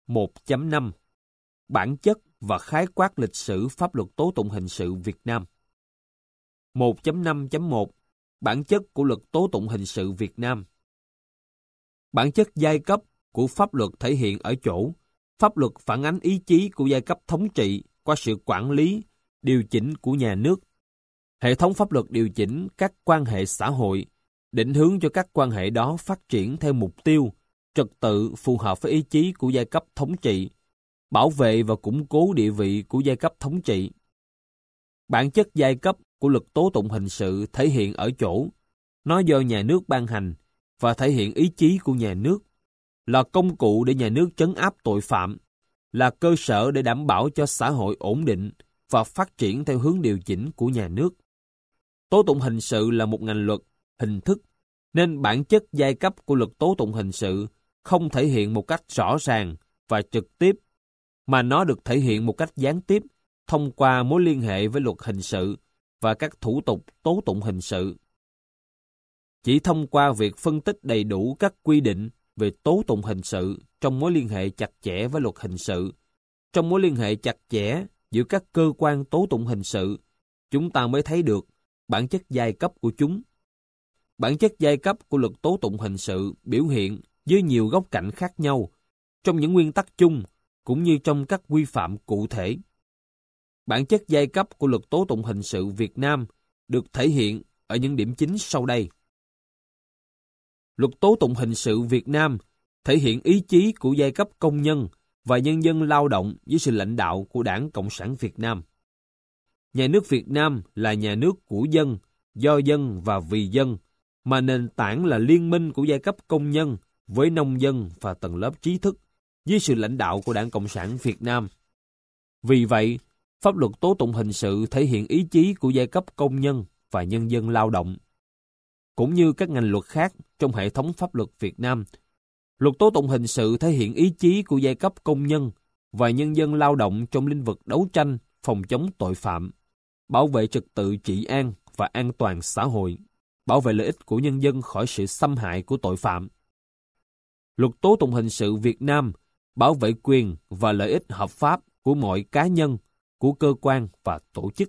1.5 Bản chất và khái quát lịch sử pháp luật tố tụng hình sự Việt Nam. 1.5.1 Bản chất của luật tố tụng hình sự Việt Nam. Bản chất giai cấp của pháp luật thể hiện ở chỗ pháp luật phản ánh ý chí của giai cấp thống trị qua sự quản lý, điều chỉnh của nhà nước. Hệ thống pháp luật điều chỉnh các quan hệ xã hội, định hướng cho các quan hệ đó phát triển theo mục tiêu, trật tự phù hợp với ý chí của giai cấp thống trị, bảo vệ và củng cố địa vị của giai cấp thống trị. Bản chất giai cấp của luật tố tụng hình sự thể hiện ở chỗ nó do nhà nước ban hành và thể hiện ý chí của nhà nước, là công cụ để nhà nước trấn áp tội phạm, là cơ sở để đảm bảo cho xã hội ổn định và phát triển theo hướng điều chỉnh của nhà nước. Tố tụng hình sự là một ngành luật, hình thức, nên bản chất giai cấp của luật tố tụng hình sự không thể hiện một cách rõ ràng và trực tiếp, mà nó được thể hiện một cách gián tiếp thông qua mối liên hệ với luật hình sự và các thủ tục tố tụng hình sự. Chỉ thông qua việc phân tích đầy đủ các quy định về tố tụng hình sự trong mối liên hệ chặt chẽ với luật hình sự, trong mối liên hệ chặt chẽ giữa các cơ quan tố tụng hình sự, chúng ta mới thấy được bản chất giai cấp của chúng. Bản chất giai cấp của luật tố tụng hình sự biểu hiện dưới nhiều góc cạnh khác nhau, trong những nguyên tắc chung cũng như trong các quy phạm cụ thể. Bản chất giai cấp của luật tố tụng hình sự Việt Nam được thể hiện ở những điểm chính sau đây. Luật tố tụng hình sự Việt Nam thể hiện ý chí của giai cấp công nhân và nhân dân lao động dưới sự lãnh đạo của Đảng Cộng sản Việt Nam. Nhà nước Việt Nam là nhà nước của dân, do dân và vì dân, mà nền tảng là liên minh của giai cấp công nhân với nông dân và tầng lớp trí thức dưới sự lãnh đạo của Đảng Cộng sản Việt Nam. Vì vậy, pháp luật tố tụng hình sự thể hiện ý chí của giai cấp công nhân và nhân dân lao động. Cũng như các ngành luật khác trong hệ thống pháp luật Việt Nam, luật tố tụng hình sự thể hiện ý chí của giai cấp công nhân và nhân dân lao động trong lĩnh vực đấu tranh, phòng chống tội phạm, bảo vệ trật tự trị an và an toàn xã hội, bảo vệ lợi ích của nhân dân khỏi sự xâm hại của tội phạm. Luật tố tụng hình sự Việt Nam bảo vệ quyền và lợi ích hợp pháp của mọi cá nhân, của cơ quan và tổ chức.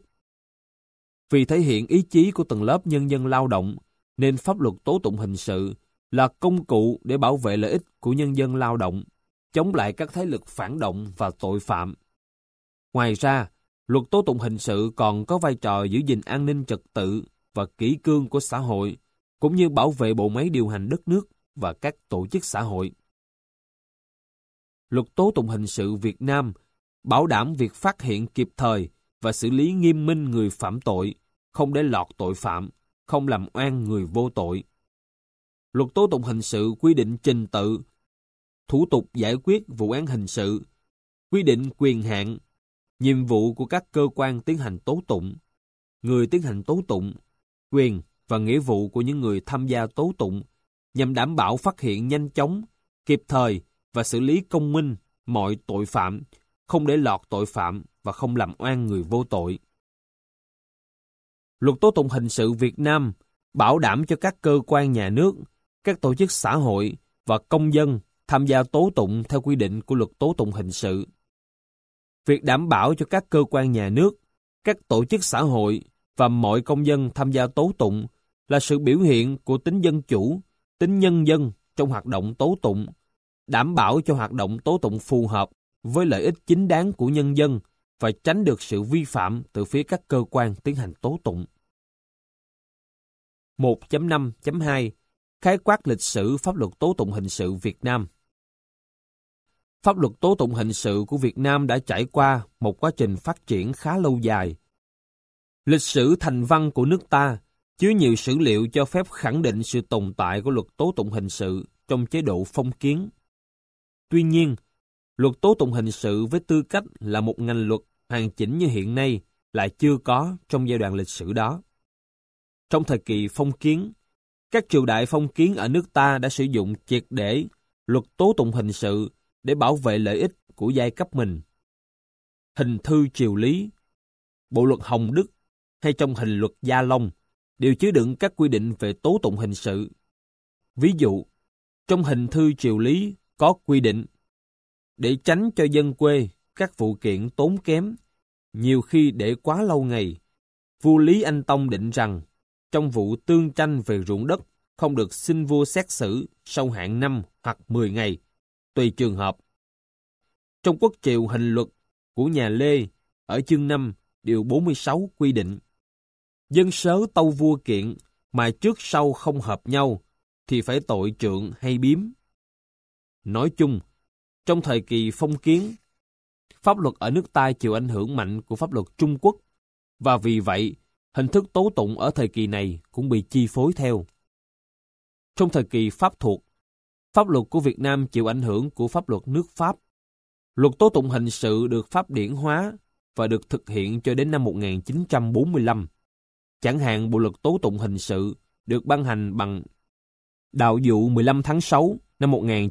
Vì thể hiện ý chí của tầng lớp nhân dân lao động, nên pháp luật tố tụng hình sự là công cụ để bảo vệ lợi ích của nhân dân lao động, chống lại các thế lực phản động và tội phạm. Ngoài ra, luật tố tụng hình sự còn có vai trò giữ gìn an ninh trật tự và kỷ cương của xã hội, cũng như bảo vệ bộ máy điều hành đất nước và các tổ chức xã hội. Luật tố tụng hình sự Việt Nam bảo đảm việc phát hiện kịp thời và xử lý nghiêm minh người phạm tội, không để lọt tội phạm, không làm oan người vô tội. Luật tố tụng hình sự quy định trình tự, thủ tục giải quyết vụ án hình sự, quy định quyền hạn, nhiệm vụ của các cơ quan tiến hành tố tụng, người tiến hành tố tụng, quyền và nghĩa vụ của những người tham gia tố tụng, nhằm đảm bảo phát hiện nhanh chóng, kịp thời và xử lý công minh mọi tội phạm, không để lọt tội phạm và không làm oan người vô tội. Luật tố tụng hình sự Việt Nam bảo đảm cho các cơ quan nhà nước, các tổ chức xã hội và công dân tham gia tố tụng theo quy định của luật tố tụng hình sự. Việc đảm bảo cho các cơ quan nhà nước, các tổ chức xã hội và mọi công dân tham gia tố tụng là sự biểu hiện của tính dân chủ, tính nhân dân trong hoạt động tố tụng, đảm bảo cho hoạt động tố tụng phù hợp với lợi ích chính đáng của nhân dân và tránh được sự vi phạm từ phía các cơ quan tiến hành tố tụng. 1.5.2 Khái quát lịch sử pháp luật tố tụng hình sự Việt Nam. Pháp luật tố tụng hình sự của Việt Nam đã trải qua một quá trình phát triển khá lâu dài. Lịch sử thành văn của nước ta chứa nhiều sử liệu cho phép khẳng định sự tồn tại của luật tố tụng hình sự trong chế độ phong kiến. Tuy nhiên, luật tố tụng hình sự với tư cách là một ngành luật hoàn chỉnh như hiện nay lại chưa có trong giai đoạn lịch sử đó. Trong thời kỳ phong kiến, các triều đại phong kiến ở nước ta đã sử dụng triệt để luật tố tụng hình sự để bảo vệ lợi ích của giai cấp mình. Hình thư triều Lý, bộ luật Hồng Đức hay trong hình luật Gia Long đều chứa đựng các quy định về tố tụng hình sự. Ví dụ, trong hình thư triều Lý có quy định Để tránh cho dân quê các vụ kiện tốn kém, nhiều khi để quá lâu ngày, vua Lý Anh Tông định rằng trong vụ tương tranh về ruộng đất không được xin vua xét xử sau hạn 5 hoặc 10 ngày, tùy trường hợp. Trong Quốc Triều Hình Luật của nhà Lê ở chương 5, điều 46 quy định, dân sớ tâu vua kiện mà trước sau không hợp nhau thì phải tội trượng hay biếm. Nói chung, trong thời kỳ phong kiến, pháp luật ở nước ta chịu ảnh hưởng mạnh của pháp luật Trung Quốc, và vì vậy, hình thức tố tụng ở thời kỳ này cũng bị chi phối theo. Trong thời kỳ Pháp thuộc, pháp luật của Việt Nam chịu ảnh hưởng của pháp luật nước Pháp. Luật tố tụng hình sự được pháp điển hóa và được thực hiện cho đến năm 1945. Chẳng hạn Bộ luật tố tụng hình sự được ban hành bằng đạo dụ 15 tháng 6 năm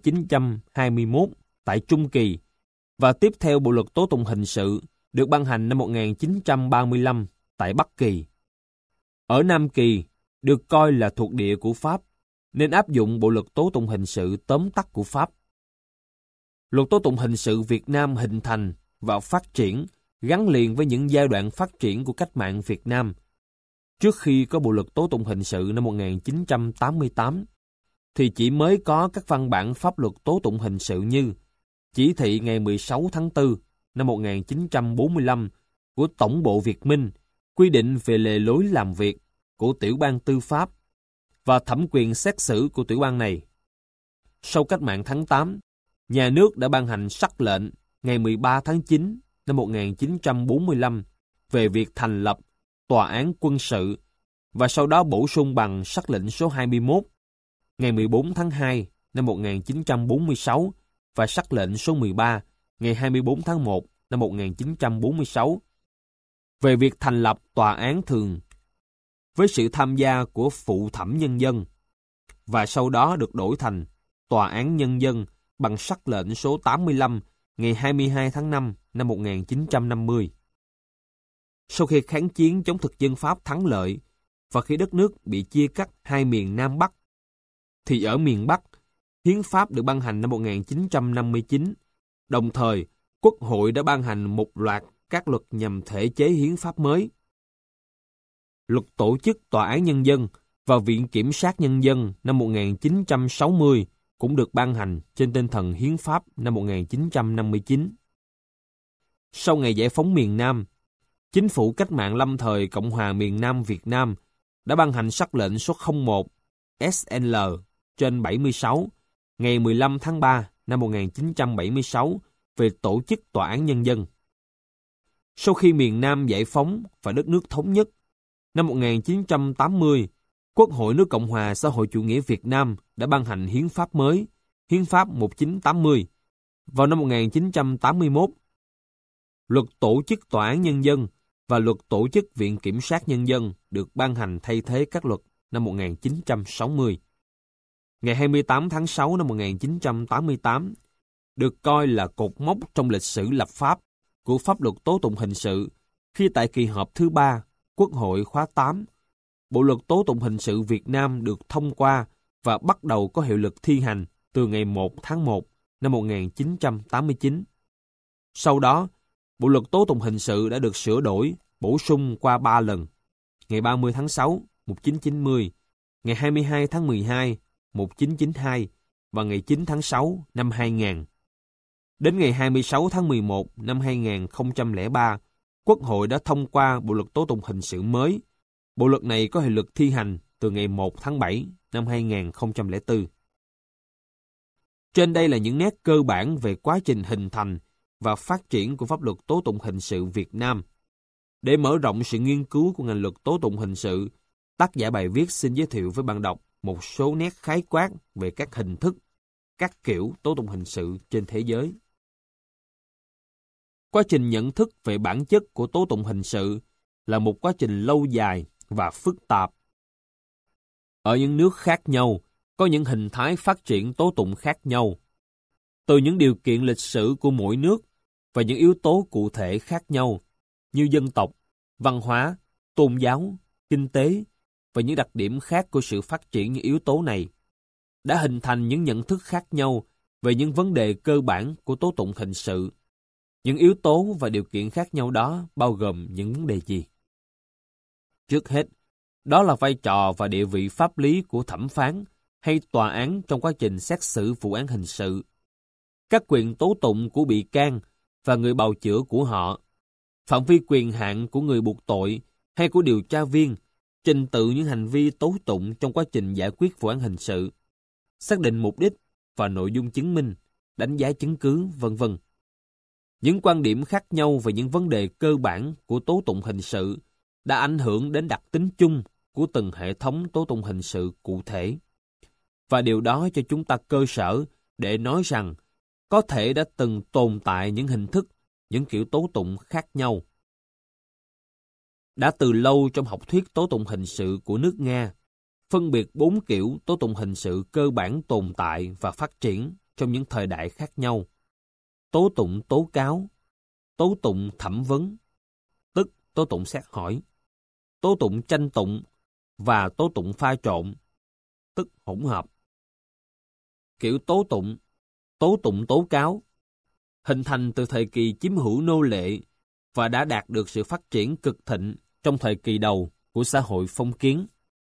1921 tại Trung Kỳ, và tiếp theo Bộ luật tố tụng hình sự được ban hành năm 1935 tại Bắc Kỳ. Ở Nam Kỳ được coi là thuộc địa của Pháp, nên áp dụng Bộ luật tố tụng hình sự tóm tắt của Pháp. Luật tố tụng hình sự Việt Nam hình thành và phát triển gắn liền với những giai đoạn phát triển của cách mạng Việt Nam. Trước khi có Bộ luật tố tụng hình sự năm 1988, thì chỉ mới có các văn bản pháp luật tố tụng hình sự như chỉ thị ngày 16 tháng 4 năm 1945 của Tổng bộ Việt Minh quy định về lề lối làm việc của tiểu ban tư pháp và thẩm quyền xét xử của tiểu ban này. Sau cách mạng tháng 8, nhà nước đã ban hành sắc lệnh ngày 13 tháng 9 năm 1945 về việc thành lập tòa án quân sự, và sau đó bổ sung bằng sắc lệnh số 21 ngày 14 tháng 2 năm 1946 và sắc lệnh số 13 ngày 24 tháng 1 năm 1946 về việc thành lập tòa án thường với sự tham gia của phụ thẩm nhân dân, và sau đó được đổi thành tòa án nhân dân bằng sắc lệnh số 85 ngày 22 tháng 5 năm 1950. Sau khi kháng chiến chống thực dân Pháp thắng lợi và khi đất nước bị chia cắt hai miền Nam Bắc, thì ở miền Bắc, Hiến pháp được ban hành năm 1959, đồng thời Quốc hội đã ban hành một loạt các luật nhằm thể chế hiến pháp mới. Luật tổ chức Tòa án Nhân dân và Viện Kiểm sát Nhân dân năm 1960 cũng được ban hành trên tinh thần hiến pháp năm 1959. Sau ngày giải phóng miền Nam, Chính phủ Cách mạng lâm thời Cộng hòa miền Nam Việt Nam đã ban hành sắc lệnh số 01 SL/76 ngày 15 tháng 3 năm 1976 về tổ chức Tòa án Nhân dân. Sau khi miền Nam giải phóng và đất nước thống nhất, năm 1980, Quốc hội nước Cộng hòa xã hội chủ nghĩa Việt Nam đã ban hành hiến pháp mới, Hiến pháp 1980. Vào năm 1981, Luật tổ chức Tòa án Nhân dân và Luật tổ chức Viện Kiểm sát Nhân dân được ban hành thay thế các luật năm 1960. Ngày 28 tháng 6 năm 1988 được coi là cột mốc trong lịch sử lập pháp của pháp luật tố tụng hình sự khi tại kỳ họp thứ 3 Quốc hội khóa 8, Bộ luật tố tụng hình sự Việt Nam được thông qua và bắt đầu có hiệu lực thi hành từ ngày 1 tháng 1 năm 1989. Sau đó, Bộ luật tố tụng hình sự đã được sửa đổi, bổ sung qua 3 lần: ngày 30 tháng 6, 1990, ngày 22 tháng 12, 1992 và ngày 9 tháng 6 năm 2000. Đến ngày 26 tháng 11 năm 2003, Quốc hội đã thông qua Bộ luật tố tụng hình sự mới. Bộ luật này có hiệu lực thi hành từ ngày 1 tháng 7 năm 2004. Trên đây là những nét cơ bản về quá trình hình thành và phát triển của pháp luật tố tụng hình sự Việt Nam. Để mở rộng sự nghiên cứu của ngành luật tố tụng hình sự, tác giả bài viết xin giới thiệu với bạn đọc một số nét khái quát về các hình thức, các kiểu tố tụng hình sự trên thế giới. Quá trình nhận thức về bản chất của tố tụng hình sự là một quá trình lâu dài và phức tạp. Ở những nước khác nhau, có những hình thái phát triển tố tụng khác nhau. Từ những điều kiện lịch sử của mỗi nước và những yếu tố cụ thể khác nhau như dân tộc, văn hóa, tôn giáo, kinh tế và những đặc điểm khác của sự phát triển những yếu tố này, đã hình thành những nhận thức khác nhau về những vấn đề cơ bản của tố tụng hình sự. Những yếu tố và điều kiện khác nhau đó bao gồm những vấn đề gì? Trước hết, đó là vai trò và địa vị pháp lý của thẩm phán hay tòa án trong quá trình xét xử vụ án hình sự, các quyền tố tụng của bị can và người bào chữa của họ, phạm vi quyền hạn của người buộc tội hay của điều tra viên, trình tự những hành vi tố tụng trong quá trình giải quyết vụ án hình sự, xác định mục đích và nội dung chứng minh, đánh giá chứng cứ, v.v. Những quan điểm khác nhau về những vấn đề cơ bản của tố tụng hình sự đã ảnh hưởng đến đặc tính chung của từng hệ thống tố tụng hình sự cụ thể. Và điều đó cho chúng ta cơ sở để nói rằng có thể đã từng tồn tại những hình thức, những kiểu tố tụng khác nhau. Đã từ lâu trong học thuyết tố tụng hình sự của nước Nga, phân biệt 4 kiểu tố tụng hình sự cơ bản tồn tại và phát triển trong những thời đại khác nhau. Tố tụng tố cáo, tố tụng thẩm vấn, tức tố tụng xét hỏi, tố tụng tranh tụng và tố tụng pha trộn, tức hỗn hợp. Kiểu tố tụng tố cáo, hình thành từ thời kỳ chiếm hữu nô lệ và đã đạt được sự phát triển cực thịnh trong thời kỳ đầu của xã hội phong kiến.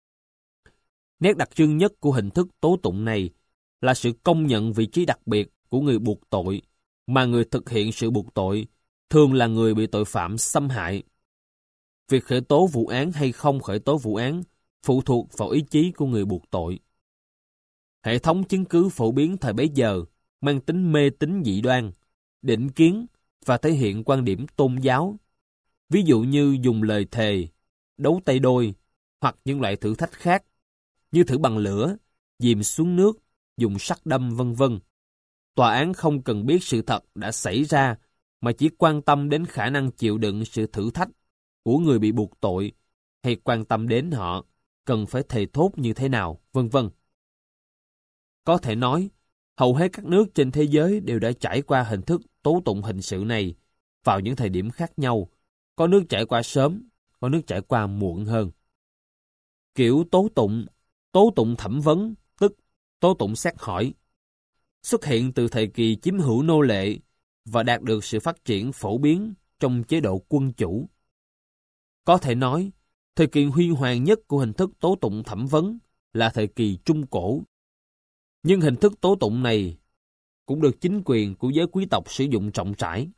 Nét đặc trưng nhất của hình thức tố tụng này là sự công nhận vị trí đặc biệt của người buộc tội, mà người thực hiện sự buộc tội thường là người bị tội phạm xâm hại. Việc khởi tố vụ án hay không khởi tố vụ án phụ thuộc vào ý chí của người buộc tội. Hệ thống chứng cứ phổ biến thời bấy giờ mang tính mê tín dị đoan, định kiến và thể hiện quan điểm tôn giáo, ví dụ như dùng lời thề, đấu tay đôi hoặc những loại thử thách khác như thử bằng lửa, dìm xuống nước, dùng sắt đâm v.v. Tòa án không cần biết sự thật đã xảy ra mà chỉ quan tâm đến khả năng chịu đựng sự thử thách của người bị buộc tội hay quan tâm đến họ cần phải thề thốt như thế nào, v.v. Có thể nói, hầu hết các nước trên thế giới đều đã trải qua hình thức tố tụng hình sự này vào những thời điểm khác nhau. Có nước trải qua sớm, có nước trải qua muộn hơn. Kiểu tố tụng thẩm vấn, tức tố tụng xét hỏi, xuất hiện từ thời kỳ chiếm hữu nô lệ và đạt được sự phát triển phổ biến trong chế độ quân chủ. Có thể nói, thời kỳ huy hoàng nhất của hình thức tố tụng thẩm vấn là thời kỳ Trung Cổ. Nhưng hình thức tố tụng này cũng được chính quyền của giới quý tộc sử dụng rộng rãi.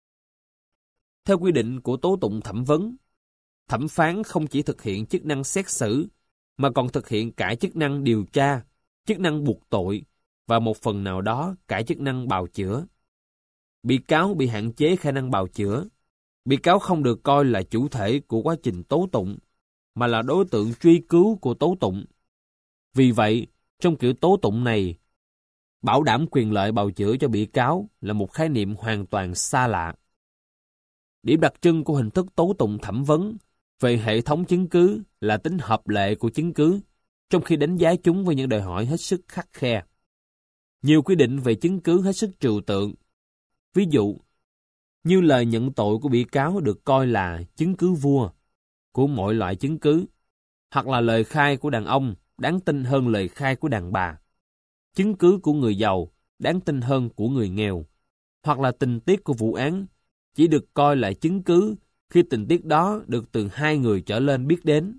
Theo quy định của tố tụng thẩm vấn, thẩm phán không chỉ thực hiện chức năng xét xử, mà còn thực hiện cả chức năng điều tra, chức năng buộc tội và một phần nào đó cả chức năng bào chữa. Bị cáo bị hạn chế khả năng bào chữa. Bị cáo không được coi là chủ thể của quá trình tố tụng, mà là đối tượng truy cứu của tố tụng. Vì vậy, trong kiểu tố tụng này, bảo đảm quyền lợi bào chữa cho bị cáo là một khái niệm hoàn toàn xa lạ. Điểm đặc trưng của hình thức tố tụng thẩm vấn về hệ thống chứng cứ là tính hợp lệ của chứng cứ, trong khi đánh giá chúng với những đòi hỏi hết sức khắt khe. Nhiều quy định về chứng cứ hết sức trừu tượng. Ví dụ, như lời nhận tội của bị cáo được coi là chứng cứ vua của mọi loại chứng cứ, hoặc là lời khai của đàn ông đáng tin hơn lời khai của đàn bà, chứng cứ của người giàu đáng tin hơn của người nghèo, hoặc là tình tiết của vụ án chỉ được coi là chứng cứ khi tình tiết đó được từ 2 người trở lên biết đến.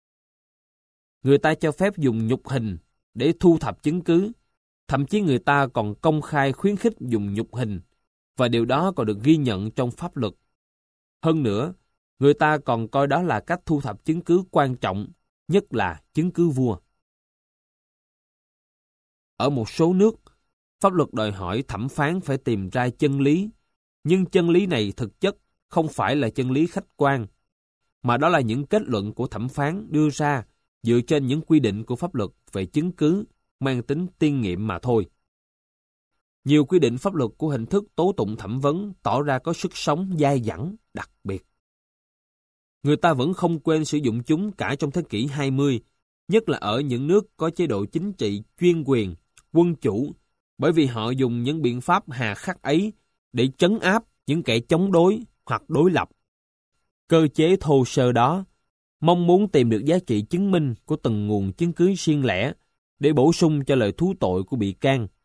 Người ta cho phép dùng nhục hình để thu thập chứng cứ, thậm chí người ta còn công khai khuyến khích dùng nhục hình, và điều đó còn được ghi nhận trong pháp luật. Hơn nữa, người ta còn coi đó là cách thu thập chứng cứ quan trọng, nhất là chứng cứ vua. Ở một số nước, pháp luật đòi hỏi thẩm phán phải tìm ra chân lý, nhưng chân lý này thực chất không phải là chân lý khách quan, mà đó là những kết luận của thẩm phán đưa ra dựa trên những quy định của pháp luật về chứng cứ mang tính tiên nghiệm mà thôi. Nhiều quy định pháp luật của hình thức tố tụng thẩm vấn tỏ ra có sức sống dai dẳng đặc biệt. Người ta vẫn không quên sử dụng chúng cả trong thế kỷ 20, nhất là ở những nước có chế độ chính trị chuyên quyền, quân chủ, bởi vì họ dùng những biện pháp hà khắc ấy để trấn áp những kẻ chống đối hoặc đối lập. Cơ chế thô sơ đó mong muốn tìm được giá trị chứng minh của từng nguồn chứng cứ riêng lẻ để bổ sung cho lời thú tội của bị can.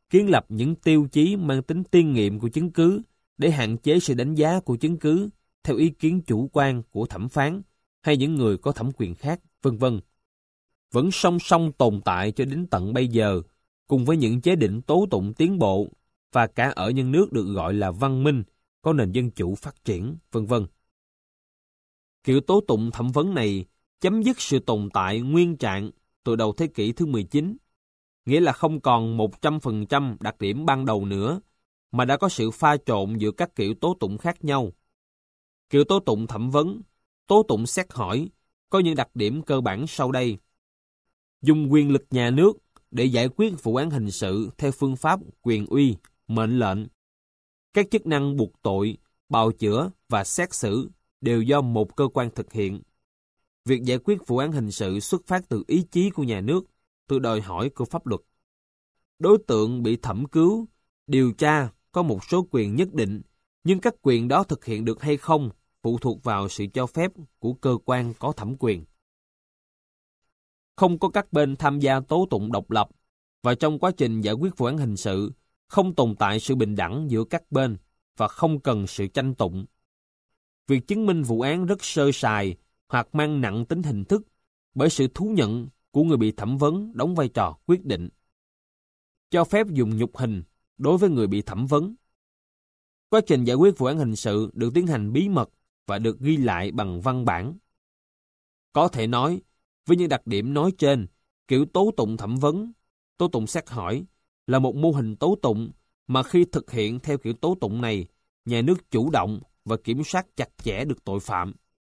kiến lập những tiêu chí mang tính tiên nghiệm của chứng cứ để hạn chế sự đánh giá của chứng cứ theo ý kiến chủ quan của thẩm phán hay những người có thẩm quyền khác, vân vân, vẫn song song tồn tại cho đến tận bây giờ, cùng với những chế định tố tụng tiến bộ và cả ở những nước được gọi là văn minh, có nền dân chủ phát triển, vân vân. Kiểu tố tụng thẩm vấn này chấm dứt sự tồn tại nguyên trạng từ đầu thế kỷ thứ 19, nghĩa là không còn 100% đặc điểm ban đầu nữa, mà đã có sự pha trộn giữa các kiểu tố tụng khác nhau. Kiểu tố tụng thẩm vấn, tố tụng xét hỏi có những đặc điểm cơ bản sau đây. Dùng quyền lực nhà nước để giải quyết vụ án hình sự theo phương pháp quyền uy, mệnh lệnh. Các chức năng buộc tội, bào chữa và xét xử đều do một cơ quan thực hiện. Việc giải quyết vụ án hình sự xuất phát từ ý chí của nhà nước, từ đòi hỏi của pháp luật. Đối tượng bị thẩm cứu, điều tra có một số quyền nhất định, nhưng các quyền đó thực hiện được hay không phụ thuộc vào sự cho phép của cơ quan có thẩm quyền. Không có các bên tham gia tố tụng độc lập, và trong quá trình giải quyết vụ án hình sự, không tồn tại sự bình đẳng giữa các bên và không cần sự tranh tụng. Việc chứng minh vụ án rất sơ sài hoặc mang nặng tính hình thức bởi sự thú nhận của người bị thẩm vấn đóng vai trò quyết định. Cho phép dùng nhục hình đối với người bị thẩm vấn. Quá trình giải quyết vụ án hình sự được tiến hành bí mật và được ghi lại bằng văn bản. Có thể nói, với những đặc điểm nói trên, kiểu tố tụng thẩm vấn, tố tụng xét hỏi là một mô hình tố tụng mà khi thực hiện theo kiểu tố tụng này, nhà nước chủ động và kiểm soát chặt chẽ được tội phạm.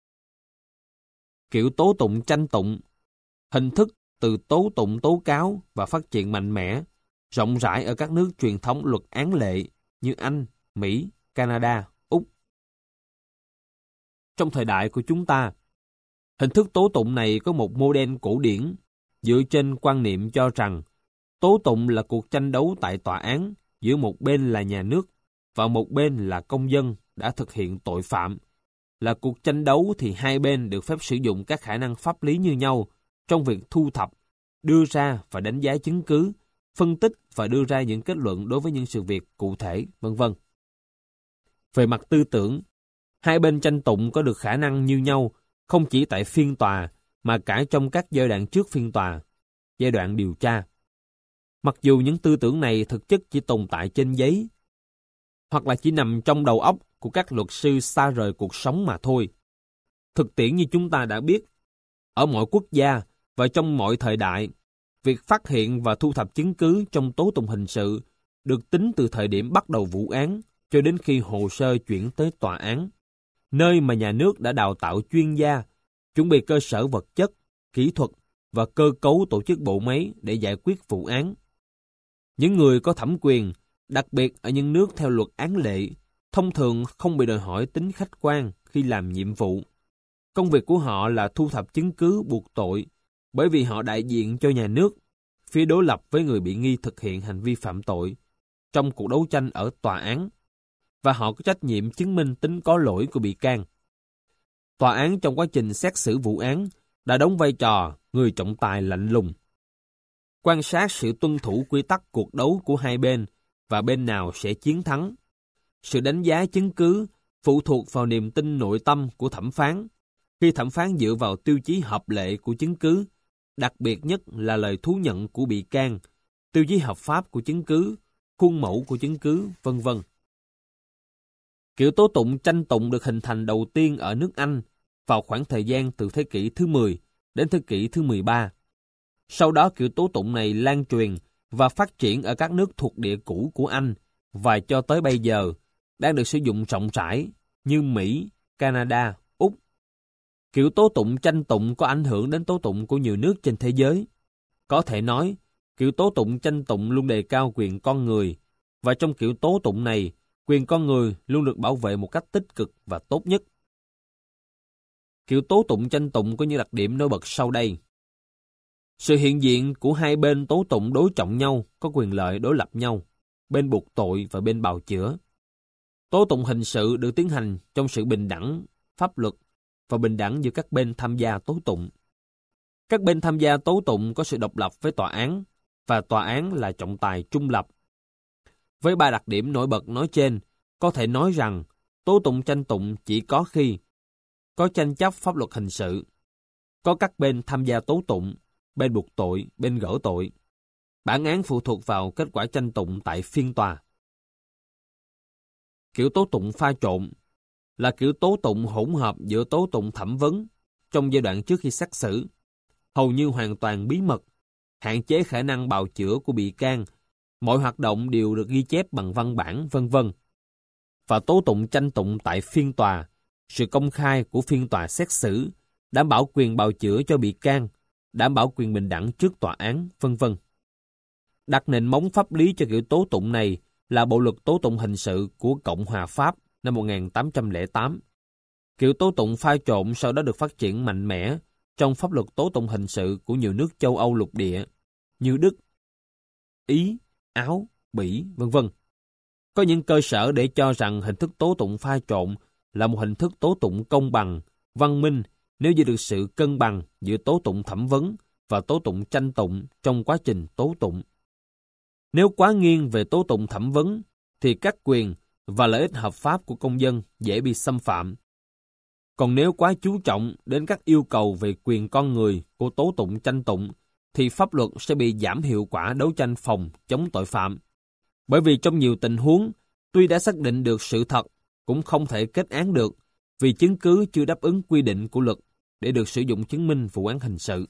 Kiểu tố tụng tranh tụng, hình thức từ tố tụng tố cáo và phát triển mạnh mẽ, rộng rãi ở các nước truyền thống luật án lệ như Anh, Mỹ, Canada, Úc. Trong thời đại của chúng ta, hình thức tố tụng này có một mô đen cổ điển dựa trên quan niệm cho rằng tố tụng là cuộc tranh đấu tại tòa án giữa một bên là nhà nước và một bên là công dân đã thực hiện tội phạm. Là cuộc tranh đấu thì hai bên được phép sử dụng các khả năng pháp lý như nhau trong việc thu thập, đưa ra và đánh giá chứng cứ, phân tích và đưa ra những kết luận đối với những sự việc cụ thể, vân vân. Về mặt tư tưởng, hai bên tranh tụng có được khả năng như nhau không chỉ tại phiên tòa mà cả trong các giai đoạn trước phiên tòa, giai đoạn điều tra. Mặc dù những tư tưởng này thực chất chỉ tồn tại trên giấy, hoặc là chỉ nằm trong đầu óc của các luật sư xa rời cuộc sống mà thôi. Thực tiễn như chúng ta đã biết, ở mọi quốc gia và trong mọi thời đại, việc phát hiện và thu thập chứng cứ trong tố tụng hình sự được tính từ thời điểm bắt đầu vụ án cho đến khi hồ sơ chuyển tới tòa án, nơi mà nhà nước đã đào tạo chuyên gia, chuẩn bị cơ sở vật chất, kỹ thuật và cơ cấu tổ chức bộ máy để giải quyết vụ án. Những người có thẩm quyền, đặc biệt ở những nước theo luật án lệ, thông thường không bị đòi hỏi tính khách quan khi làm nhiệm vụ. Công việc của họ là thu thập chứng cứ buộc tội, bởi vì họ đại diện cho nhà nước, phía đối lập với người bị nghi thực hiện hành vi phạm tội trong cuộc đấu tranh ở tòa án, và họ có trách nhiệm chứng minh tính có lỗi của bị can. Tòa án trong quá trình xét xử vụ án đã đóng vai trò người trọng tài lạnh lùng, quan sát sự tuân thủ quy tắc cuộc đấu của hai bên và bên nào sẽ chiến thắng. Sự đánh giá chứng cứ phụ thuộc vào niềm tin nội tâm của thẩm phán, khi thẩm phán dựa vào tiêu chí hợp lệ của chứng cứ, đặc biệt nhất là lời thú nhận của bị can, tiêu chí hợp pháp của chứng cứ, khuôn mẫu của chứng cứ, vân vân. Kiểu tố tụng tranh tụng được hình thành đầu tiên ở nước Anh vào khoảng thời gian từ thế kỷ thứ 10 đến thế kỷ thứ 13. Sau đó kiểu tố tụng này lan truyền và phát triển ở các nước thuộc địa cũ của Anh và cho tới bây giờ đang được sử dụng rộng rãi như Mỹ, Canada, Úc. Kiểu tố tụng tranh tụng có ảnh hưởng đến tố tụng của nhiều nước trên thế giới. Có thể nói, kiểu tố tụng tranh tụng luôn đề cao quyền con người, và trong kiểu tố tụng này, quyền con người luôn được bảo vệ một cách tích cực và tốt nhất. Kiểu tố tụng tranh tụng có những đặc điểm nổi bật sau đây. Sự hiện diện của hai bên tố tụng đối trọng nhau, có quyền lợi đối lập nhau, bên buộc tội và bên bào chữa. Tố tụng hình sự được tiến hành trong sự bình đẳng, pháp luật và bình đẳng giữa các bên tham gia tố tụng. Các bên tham gia tố tụng có sự độc lập với tòa án, và tòa án là trọng tài trung lập, Với 3 đặc điểm nổi bật nói trên, có thể nói rằng tố tụng tranh tụng chỉ có khi có tranh chấp pháp luật hình sự, có các bên tham gia tố tụng, bên buộc tội, bên gỡ tội. Bản án phụ thuộc vào kết quả tranh tụng tại phiên tòa. Kiểu tố tụng pha trộn là kiểu tố tụng hỗn hợp giữa tố tụng thẩm vấn trong giai đoạn trước khi xét xử, hầu như hoàn toàn bí mật, hạn chế khả năng bào chữa của bị can, mọi hoạt động đều được ghi chép bằng văn bản, v.v. Và tố tụng tranh tụng tại phiên tòa, sự công khai của phiên tòa xét xử, đảm bảo quyền bào chữa cho bị can, đảm bảo quyền bình đẳng trước tòa án, v.v. Đặt nền móng pháp lý cho kiểu tố tụng này là Bộ luật tố tụng hình sự của Cộng hòa Pháp năm 1808. Kiểu tố tụng pha trộn sau đó được phát triển mạnh mẽ trong pháp luật tố tụng hình sự của nhiều nước châu Âu lục địa như Đức, Ý, Áo, Bỉ, v.v. Có những cơ sở để cho rằng hình thức tố tụng pha trộn là một hình thức tố tụng công bằng, văn minh nếu như được sự cân bằng giữa tố tụng thẩm vấn và tố tụng tranh tụng trong quá trình tố tụng. Nếu quá nghiêng về tố tụng thẩm vấn, thì các quyền và lợi ích hợp pháp của công dân dễ bị xâm phạm. Còn nếu quá chú trọng đến các yêu cầu về quyền con người của tố tụng tranh tụng, thì pháp luật sẽ bị giảm hiệu quả đấu tranh phòng chống tội phạm. Bởi vì trong nhiều tình huống, tuy đã xác định được sự thật, cũng không thể kết án được, vì chứng cứ chưa đáp ứng quy định của luật để được sử dụng chứng minh vụ án hình sự.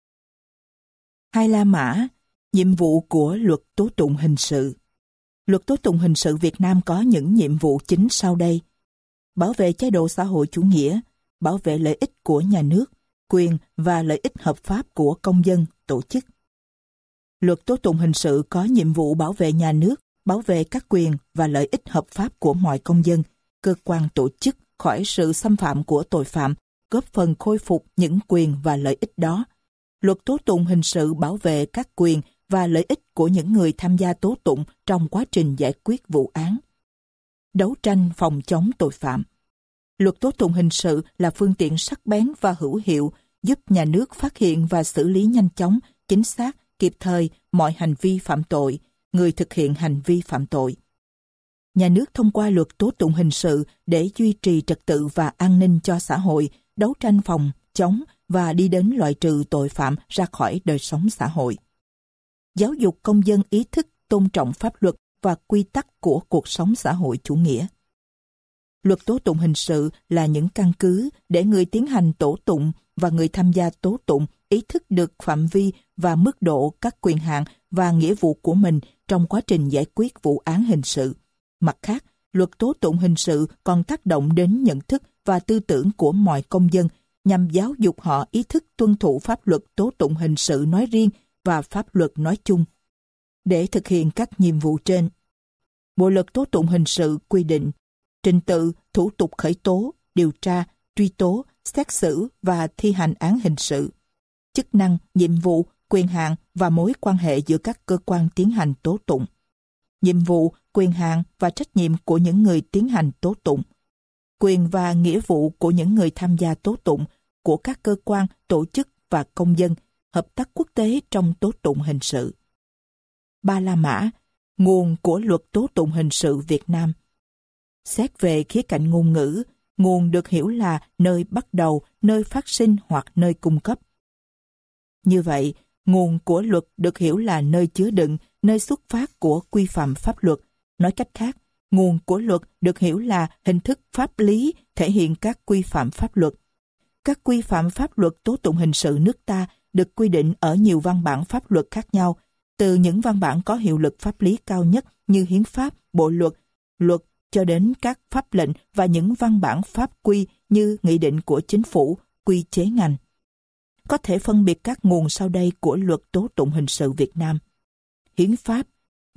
2 La Mã, nhiệm vụ của luật tố tụng hình sự. Luật tố tụng hình sự Việt Nam có những nhiệm vụ chính sau đây: bảo vệ chế độ xã hội chủ nghĩa, bảo vệ lợi ích của nhà nước, quyền và lợi ích hợp pháp của công dân, tổ chức. Luật tố tụng hình sự có nhiệm vụ bảo vệ nhà nước, bảo vệ các quyền và lợi ích hợp pháp của mọi công dân, cơ quan, tổ chức khỏi sự xâm phạm của tội phạm, góp phần khôi phục những quyền và lợi ích đó. Luật tố tụng hình sự bảo vệ các quyền và lợi ích của những người tham gia tố tụng trong quá trình giải quyết vụ án. Đấu tranh phòng chống tội phạm. Luật tố tụng hình sự là phương tiện sắc bén và hữu hiệu giúp nhà nước phát hiện và xử lý nhanh chóng, chính xác, kịp thời mọi hành vi phạm tội, người thực hiện hành vi phạm tội. Nhà nước thông qua luật tố tụng hình sự để duy trì trật tự và an ninh cho xã hội, đấu tranh phòng chống và đi đến loại trừ tội phạm ra khỏi đời sống xã hội. Giáo dục công dân ý thức tôn trọng pháp luật và quy tắc của cuộc sống xã hội chủ nghĩa. Luật tố tụng hình sự là những căn cứ để người tiến hành tố tụng và người tham gia tố tụng ý thức được phạm vi và mức độ các quyền hạn và nghĩa vụ của mình trong quá trình giải quyết vụ án hình sự. Mặt khác, luật tố tụng hình sự còn tác động đến nhận thức và tư tưởng của mọi công dân nhằm giáo dục họ ý thức tuân thủ pháp luật tố tụng hình sự nói riêng và pháp luật nói chung. Để thực hiện các nhiệm vụ trên, Bộ luật tố tụng hình sự quy định trình tự, thủ tục khởi tố, điều tra, truy tố, xét xử và thi hành án hình sự, chức năng, nhiệm vụ, quyền hạn và mối quan hệ giữa các cơ quan tiến hành tố tụng, nhiệm vụ, quyền hạn và trách nhiệm của những người tiến hành tố tụng, quyền và nghĩa vụ của những người tham gia tố tụng, của các cơ quan, tổ chức và công dân, hợp tác quốc tế trong tố tụng hình sự. 3 La Mã, nguồn của luật tố tụng hình sự Việt Nam. Xét về khía cạnh ngôn ngữ, nguồn được hiểu là nơi bắt đầu, nơi phát sinh hoặc nơi cung cấp. Như vậy, nguồn của luật được hiểu là nơi chứa đựng, nơi xuất phát của quy phạm pháp luật. Nói cách khác, nguồn của luật được hiểu là hình thức pháp lý thể hiện các quy phạm pháp luật. Các quy phạm pháp luật tố tụng hình sự nước ta được quy định ở nhiều văn bản pháp luật khác nhau, từ những văn bản có hiệu lực pháp lý cao nhất như hiến pháp, bộ luật, luật cho đến các pháp lệnh và những văn bản pháp quy như nghị định của chính phủ, quy chế ngành. Có thể phân biệt các nguồn sau đây của luật tố tụng hình sự Việt Nam. Hiến pháp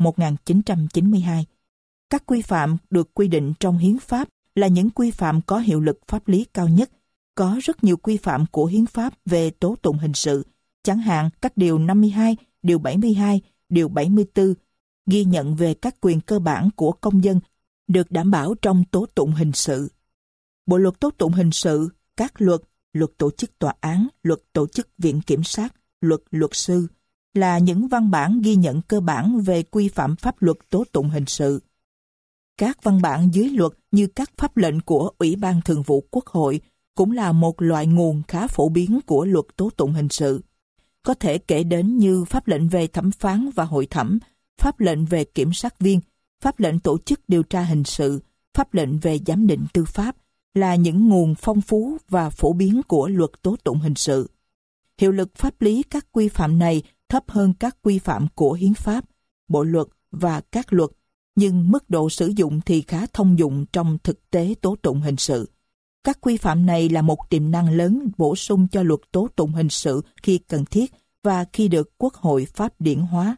1992. Các quy phạm được quy định trong hiến pháp là những quy phạm có hiệu lực pháp lý cao nhất. Có rất nhiều quy phạm của hiến pháp về tố tụng hình sự, chẳng hạn các điều 52, điều 72, điều 74, ghi nhận về các quyền cơ bản của công dân được đảm bảo trong tố tụng hình sự. Bộ luật tố tụng hình sự, các luật, luật tổ chức tòa án, luật tổ chức viện kiểm sát, luật luật sư, là những văn bản ghi nhận cơ bản về quy phạm pháp luật tố tụng hình sự. Các văn bản dưới luật như các pháp lệnh của Ủy ban Thường vụ Quốc hội cũng là một loại nguồn khá phổ biến của luật tố tụng hình sự. Có thể kể đến như pháp lệnh về thẩm phán và hội thẩm, pháp lệnh về kiểm sát viên, pháp lệnh tổ chức điều tra hình sự, pháp lệnh về giám định tư pháp là những nguồn phong phú và phổ biến của luật tố tụng hình sự. Hiệu lực pháp lý các quy phạm này thấp hơn các quy phạm của hiến pháp, bộ luật và các luật, nhưng mức độ sử dụng thì khá thông dụng trong thực tế tố tụng hình sự. Các quy phạm này là một tiềm năng lớn bổ sung cho luật tố tụng hình sự khi cần thiết và khi được Quốc hội pháp điển hóa.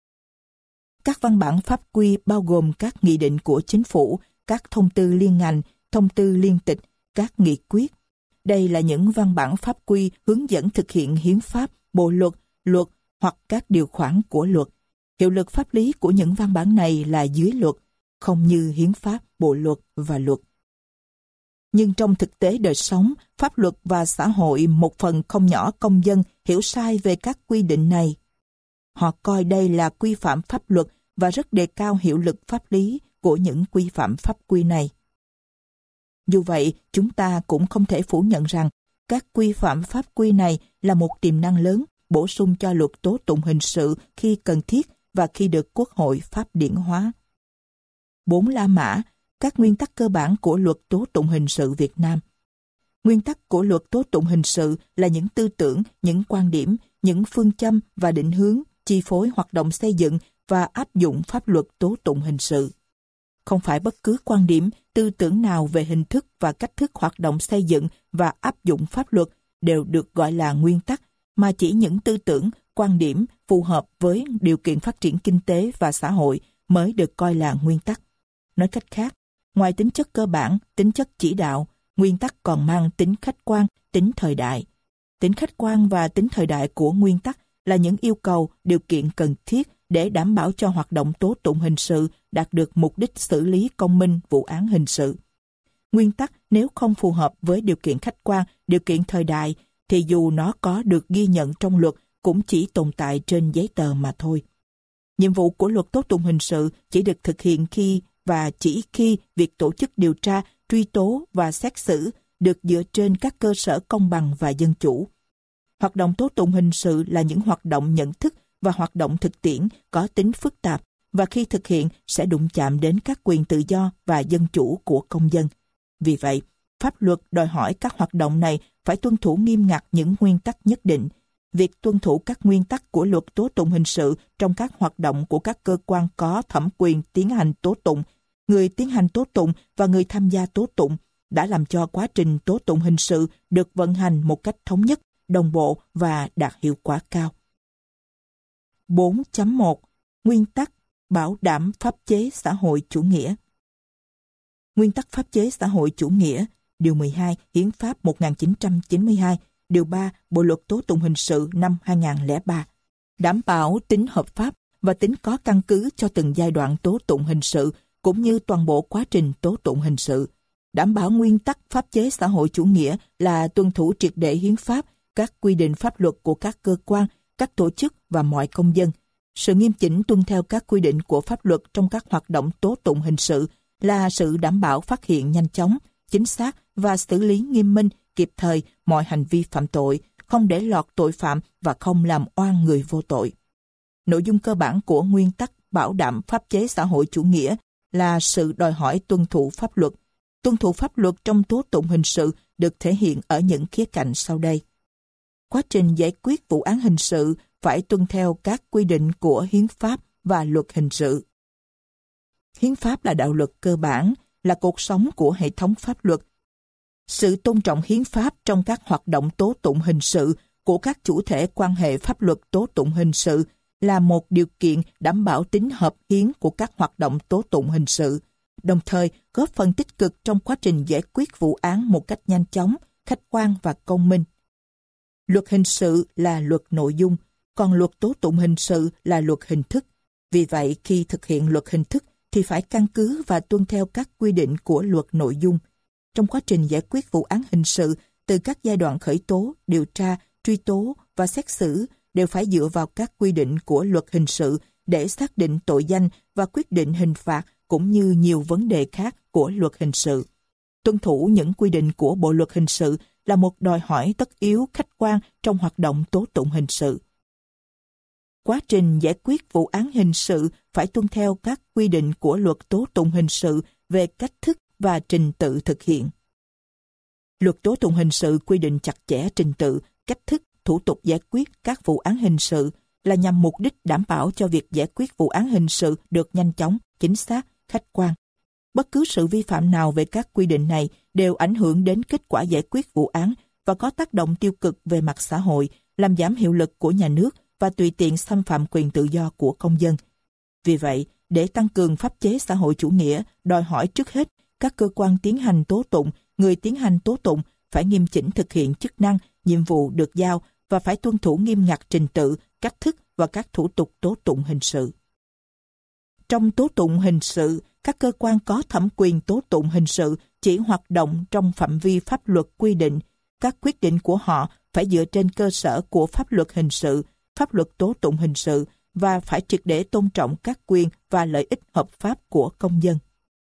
Các văn bản pháp quy bao gồm các nghị định của chính phủ, các thông tư liên ngành, thông tư liên tịch, các nghị quyết. Đây là những văn bản pháp quy hướng dẫn thực hiện hiến pháp, bộ luật, luật hoặc các điều khoản của luật. Hiệu lực pháp lý của những văn bản này là dưới luật, không như hiến pháp, bộ luật và luật. Nhưng trong thực tế đời sống, pháp luật và xã hội một phần không nhỏ công dân hiểu sai về các quy định này. Họ coi đây là quy phạm pháp luật và rất đề cao hiệu lực pháp lý của những quy phạm pháp quy này. Dù vậy, chúng ta cũng không thể phủ nhận rằng các quy phạm pháp quy này là một tiềm năng lớn bổ sung cho luật tố tụng hình sự khi cần thiết và khi được Quốc hội pháp điển hóa. 4 La Mã, các nguyên tắc cơ bản của luật tố tụng hình sự Việt Nam. Nguyên tắc của luật tố tụng hình sự là những tư tưởng, những quan điểm, những phương châm và định hướng chi phối hoạt động xây dựng và áp dụng pháp luật tố tụng hình sự. Không phải bất cứ quan điểm, tư tưởng nào về hình thức và cách thức hoạt động xây dựng và áp dụng pháp luật đều được gọi là nguyên tắc, mà chỉ những tư tưởng, quan điểm phù hợp với điều kiện phát triển kinh tế và xã hội mới được coi là nguyên tắc. Nói cách khác, ngoài tính chất cơ bản, tính chất chỉ đạo, nguyên tắc còn mang tính khách quan, tính thời đại. Tính khách quan và tính thời đại của nguyên tắc là những yêu cầu, điều kiện cần thiết để đảm bảo cho hoạt động tố tụng hình sự đạt được mục đích xử lý công minh vụ án hình sự. Nguyên tắc nếu không phù hợp với điều kiện khách quan, điều kiện thời đại, thì dù nó có được ghi nhận trong luật cũng chỉ tồn tại trên giấy tờ mà thôi. Nhiệm vụ của luật tố tụng hình sự chỉ được thực hiện khi và chỉ khi việc tổ chức điều tra, truy tố và xét xử được dựa trên các cơ sở công bằng và dân chủ. Hoạt động tố tụng hình sự là những hoạt động nhận thức và hoạt động thực tiễn có tính phức tạp và khi thực hiện sẽ đụng chạm đến các quyền tự do và dân chủ của công dân. Vì vậy, pháp luật đòi hỏi các hoạt động này phải tuân thủ nghiêm ngặt những nguyên tắc nhất định. Việc tuân thủ các nguyên tắc của luật tố tụng hình sự trong các hoạt động của các cơ quan có thẩm quyền tiến hành tố tụng, người tiến hành tố tụng và người tham gia tố tụng đã làm cho quá trình tố tụng hình sự được vận hành một cách thống nhất, đồng bộ và đạt hiệu quả cao. 4.1 Nguyên tắc bảo đảm pháp chế xã hội chủ nghĩa. Nguyên tắc pháp chế xã hội chủ nghĩa, Điều 12 Hiến pháp 1992, Điều 3 Bộ luật tố tụng hình sự năm 2003, đảm bảo tính hợp pháp và tính có căn cứ cho từng giai đoạn tố tụng hình sự cũng như toàn bộ quá trình tố tụng hình sự. Đảm bảo nguyên tắc pháp chế xã hội chủ nghĩa là tuân thủ triệt để hiến pháp, các quy định pháp luật của các cơ quan, các tổ chức và mọi công dân. Sự nghiêm chỉnh tuân theo các quy định của pháp luật trong các hoạt động tố tụng hình sự là sự đảm bảo phát hiện nhanh chóng, chính xác và xử lý nghiêm minh, kịp thời mọi hành vi phạm tội, không để lọt tội phạm và không làm oan người vô tội. Nội dung cơ bản của nguyên tắc bảo đảm pháp chế xã hội chủ nghĩa là sự đòi hỏi tuân thủ pháp luật. Tuân thủ pháp luật trong tố tụng hình sự được thể hiện ở những khía cạnh sau đây. Quá trình giải quyết vụ án hình sự phải tuân theo các quy định của hiến pháp và luật hình sự. Hiến pháp là đạo luật cơ bản, là cột sống của hệ thống pháp luật. Sự tôn trọng hiến pháp trong các hoạt động tố tụng hình sự của các chủ thể quan hệ pháp luật tố tụng hình sự là một điều kiện đảm bảo tính hợp hiến của các hoạt động tố tụng hình sự, đồng thời góp phần tích cực trong quá trình giải quyết vụ án một cách nhanh chóng, khách quan và công minh. Luật hình sự là luật nội dung, còn luật tố tụng hình sự là luật hình thức. Vì vậy, khi thực hiện luật hình thức thì phải căn cứ và tuân theo các quy định của luật nội dung. Trong quá trình giải quyết vụ án hình sự, từ các giai đoạn khởi tố, điều tra, truy tố và xét xử đều phải dựa vào các quy định của luật hình sự để xác định tội danh và quyết định hình phạt, cũng như nhiều vấn đề khác của luật hình sự. Tuân thủ những quy định của Bộ luật hình sự là một đòi hỏi tất yếu khách quan trong hoạt động tố tụng hình sự. Quá trình giải quyết vụ án hình sự phải tuân theo các quy định của luật tố tụng hình sự về cách thức và trình tự thực hiện. Luật tố tụng hình sự quy định chặt chẽ trình tự, cách thức, thủ tục giải quyết các vụ án hình sự là nhằm mục đích đảm bảo cho việc giải quyết vụ án hình sự được nhanh chóng, chính xác, khách quan. Bất cứ sự vi phạm nào về các quy định này đều ảnh hưởng đến kết quả giải quyết vụ án và có tác động tiêu cực về mặt xã hội, làm giảm hiệu lực của nhà nước và tùy tiện xâm phạm quyền tự do của công dân. Vì vậy, để tăng cường pháp chế xã hội chủ nghĩa, đòi hỏi trước hết các cơ quan tiến hành tố tụng, người tiến hành tố tụng phải nghiêm chỉnh thực hiện chức năng, nhiệm vụ được giao và phải tuân thủ nghiêm ngặt trình tự, cách thức và các thủ tục tố tụng hình sự. Trong tố tụng hình sự, các cơ quan có thẩm quyền tố tụng hình sự chỉ hoạt động trong phạm vi pháp luật quy định. Các quyết định của họ phải dựa trên cơ sở của pháp luật hình sự, pháp luật tố tụng hình sự và phải triệt để tôn trọng các quyền và lợi ích hợp pháp của công dân.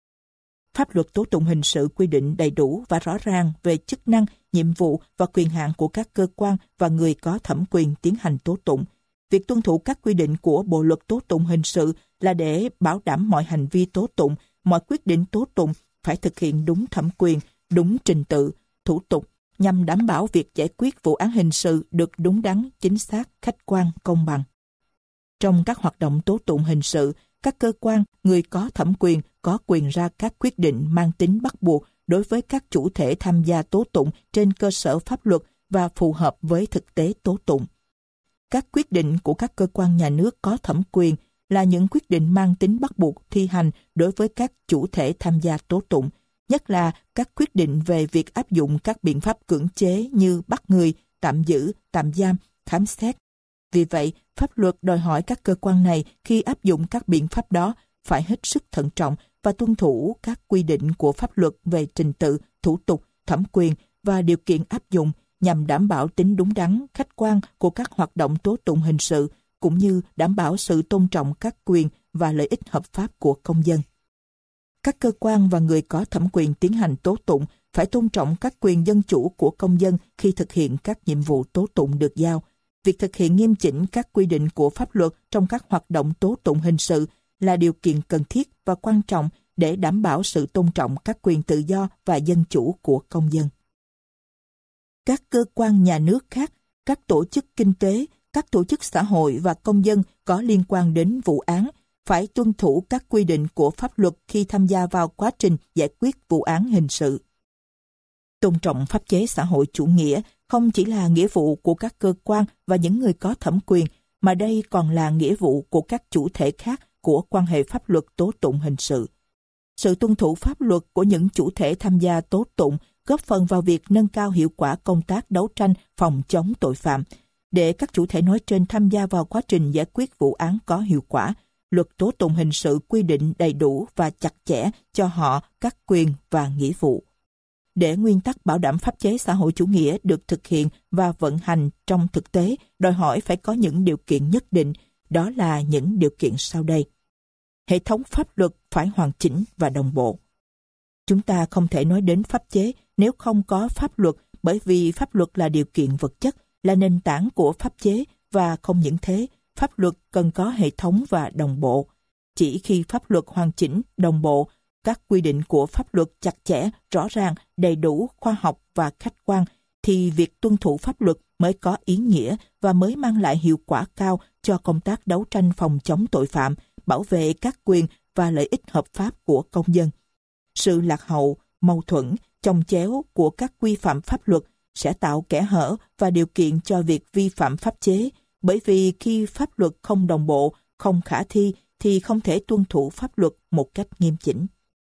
Pháp luật tố tụng hình sự quy định đầy đủ và rõ ràng về chức năng, nhiệm vụ và quyền hạn của các cơ quan và người có thẩm quyền tiến hành tố tụng. Việc tuân thủ các quy định của Bộ luật tố tụng hình sự là để bảo đảm mọi hành vi tố tụng, mọi quyết định tố tụng phải thực hiện đúng thẩm quyền, đúng trình tự, thủ tục, nhằm đảm bảo việc giải quyết vụ án hình sự được đúng đắn, chính xác, khách quan, công bằng. Trong các hoạt động tố tụng hình sự, các cơ quan, người có thẩm quyền có quyền ra các quyết định mang tính bắt buộc đối với các chủ thể tham gia tố tụng trên cơ sở pháp luật và phù hợp với thực tế tố tụng. Các quyết định của các cơ quan nhà nước có thẩm quyền là những quyết định mang tính bắt buộc thi hành đối với các chủ thể tham gia tố tụng, nhất là các quyết định về việc áp dụng các biện pháp cưỡng chế như bắt người, tạm giữ, tạm giam, khám xét. Vì vậy, pháp luật đòi hỏi các cơ quan này khi áp dụng các biện pháp đó phải hết sức thận trọng và tuân thủ các quy định của pháp luật về trình tự, thủ tục, thẩm quyền và điều kiện áp dụng nhằm đảm bảo tính đúng đắn, khách quan của các hoạt động tố tụng hình sự, cũng như đảm bảo sự tôn trọng các quyền và lợi ích hợp pháp của công dân. Các cơ quan và người có thẩm quyền tiến hành tố tụng phải tôn trọng các quyền dân chủ của công dân khi thực hiện các nhiệm vụ tố tụng được giao. Việc thực hiện nghiêm chỉnh các quy định của pháp luật trong các hoạt động tố tụng hình sự là điều kiện cần thiết và quan trọng để đảm bảo sự tôn trọng các quyền tự do và dân chủ của công dân. Các cơ quan nhà nước khác, các tổ chức kinh tế, các tổ chức xã hội và công dân có liên quan đến vụ án phải tuân thủ các quy định của pháp luật khi tham gia vào quá trình giải quyết vụ án hình sự. Tôn trọng pháp chế xã hội chủ nghĩa không chỉ là nghĩa vụ của các cơ quan và những người có thẩm quyền, mà đây còn là nghĩa vụ của các chủ thể khác của quan hệ pháp luật tố tụng hình sự. Sự tuân thủ pháp luật của những chủ thể tham gia tố tụng góp phần vào việc nâng cao hiệu quả công tác đấu tranh phòng chống tội phạm. Để các chủ thể nói trên tham gia vào quá trình giải quyết vụ án có hiệu quả, luật tố tụng hình sự quy định đầy đủ và chặt chẽ cho họ các quyền và nghĩa vụ. Để nguyên tắc bảo đảm pháp chế xã hội chủ nghĩa được thực hiện và vận hành trong thực tế, đòi hỏi phải có những điều kiện nhất định, đó là những điều kiện sau đây. Hệ thống pháp luật phải hoàn chỉnh và đồng bộ. Chúng ta không thể nói đến pháp chế nếu không có pháp luật, bởi vì pháp luật là điều kiện vật chất, là nền tảng của pháp chế, và không những thế, pháp luật cần có hệ thống và đồng bộ. Chỉ khi pháp luật hoàn chỉnh, đồng bộ, các quy định của pháp luật chặt chẽ, rõ ràng, đầy đủ, khoa học và khách quan, thì việc tuân thủ pháp luật mới có ý nghĩa và mới mang lại hiệu quả cao cho công tác đấu tranh phòng chống tội phạm, bảo vệ các quyền và lợi ích hợp pháp của công dân. Sự lạc hậu, mâu thuẫn, chồng chéo của các quy phạm pháp luật sẽ tạo kẽ hở và điều kiện cho việc vi phạm pháp chế, bởi vì khi pháp luật không đồng bộ, không khả thi thì không thể tuân thủ pháp luật một cách nghiêm chỉnh.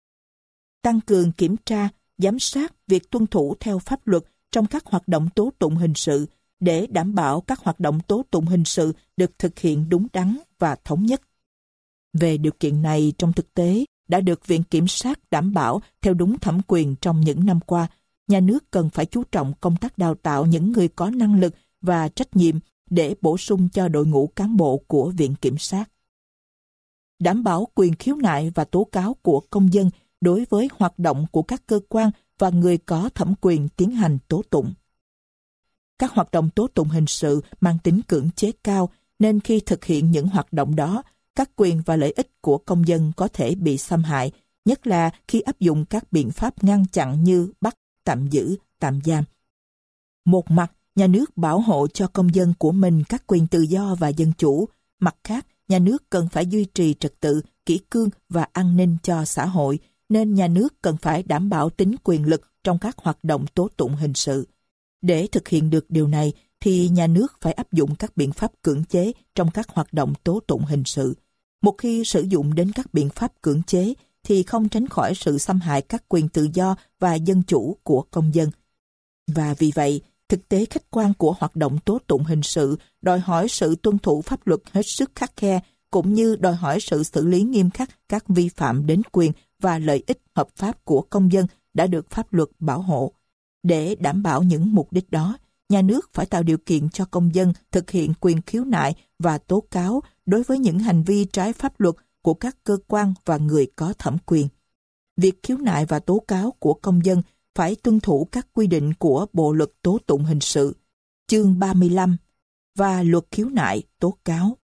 Tăng cường kiểm tra, giám sát việc tuân thủ theo pháp luật trong các hoạt động tố tụng hình sự để đảm bảo các hoạt động tố tụng hình sự được thực hiện đúng đắn và thống nhất. Về điều kiện này trong thực tế đã được Viện Kiểm sát đảm bảo theo đúng thẩm quyền trong những năm qua. Nhà nước cần phải chú trọng công tác đào tạo những người có năng lực và trách nhiệm để bổ sung cho đội ngũ cán bộ của Viện Kiểm sát. Đảm bảo quyền khiếu nại và tố cáo của công dân đối với hoạt động của các cơ quan và người có thẩm quyền tiến hành tố tụng. Các hoạt động tố tụng hình sự mang tính cưỡng chế cao, nên khi thực hiện những hoạt động đó, các quyền và lợi ích của công dân có thể bị xâm hại, nhất là khi áp dụng các biện pháp ngăn chặn như bắt, tạm giữ, tạm giam. Một mặt, nhà nước bảo hộ cho công dân của mình các quyền tự do và dân chủ. Mặt khác, nhà nước cần phải duy trì trật tự, kỷ cương và an ninh cho xã hội, nên nhà nước cần phải đảm bảo tính quyền lực trong các hoạt động tố tụng hình sự. Để thực hiện được điều này, thì nhà nước phải áp dụng các biện pháp cưỡng chế trong các hoạt động tố tụng hình sự. Một khi sử dụng đến các biện pháp cưỡng chế, thì không tránh khỏi sự xâm hại các quyền tự do và dân chủ của công dân. Và vì vậy, thực tế khách quan của hoạt động tố tụng hình sự đòi hỏi sự tuân thủ pháp luật hết sức khắt khe, cũng như đòi hỏi sự xử lý nghiêm khắc các vi phạm đến quyền và lợi ích hợp pháp của công dân đã được pháp luật bảo hộ. Để đảm bảo những mục đích đó, nhà nước phải tạo điều kiện cho công dân thực hiện quyền khiếu nại và tố cáo đối với những hành vi trái pháp luật của các cơ quan và người có thẩm quyền. Việc khiếu nại và tố cáo của công dân phải tuân thủ các quy định của Bộ luật tố tụng hình sự, chương 35 và luật khiếu nại tố cáo.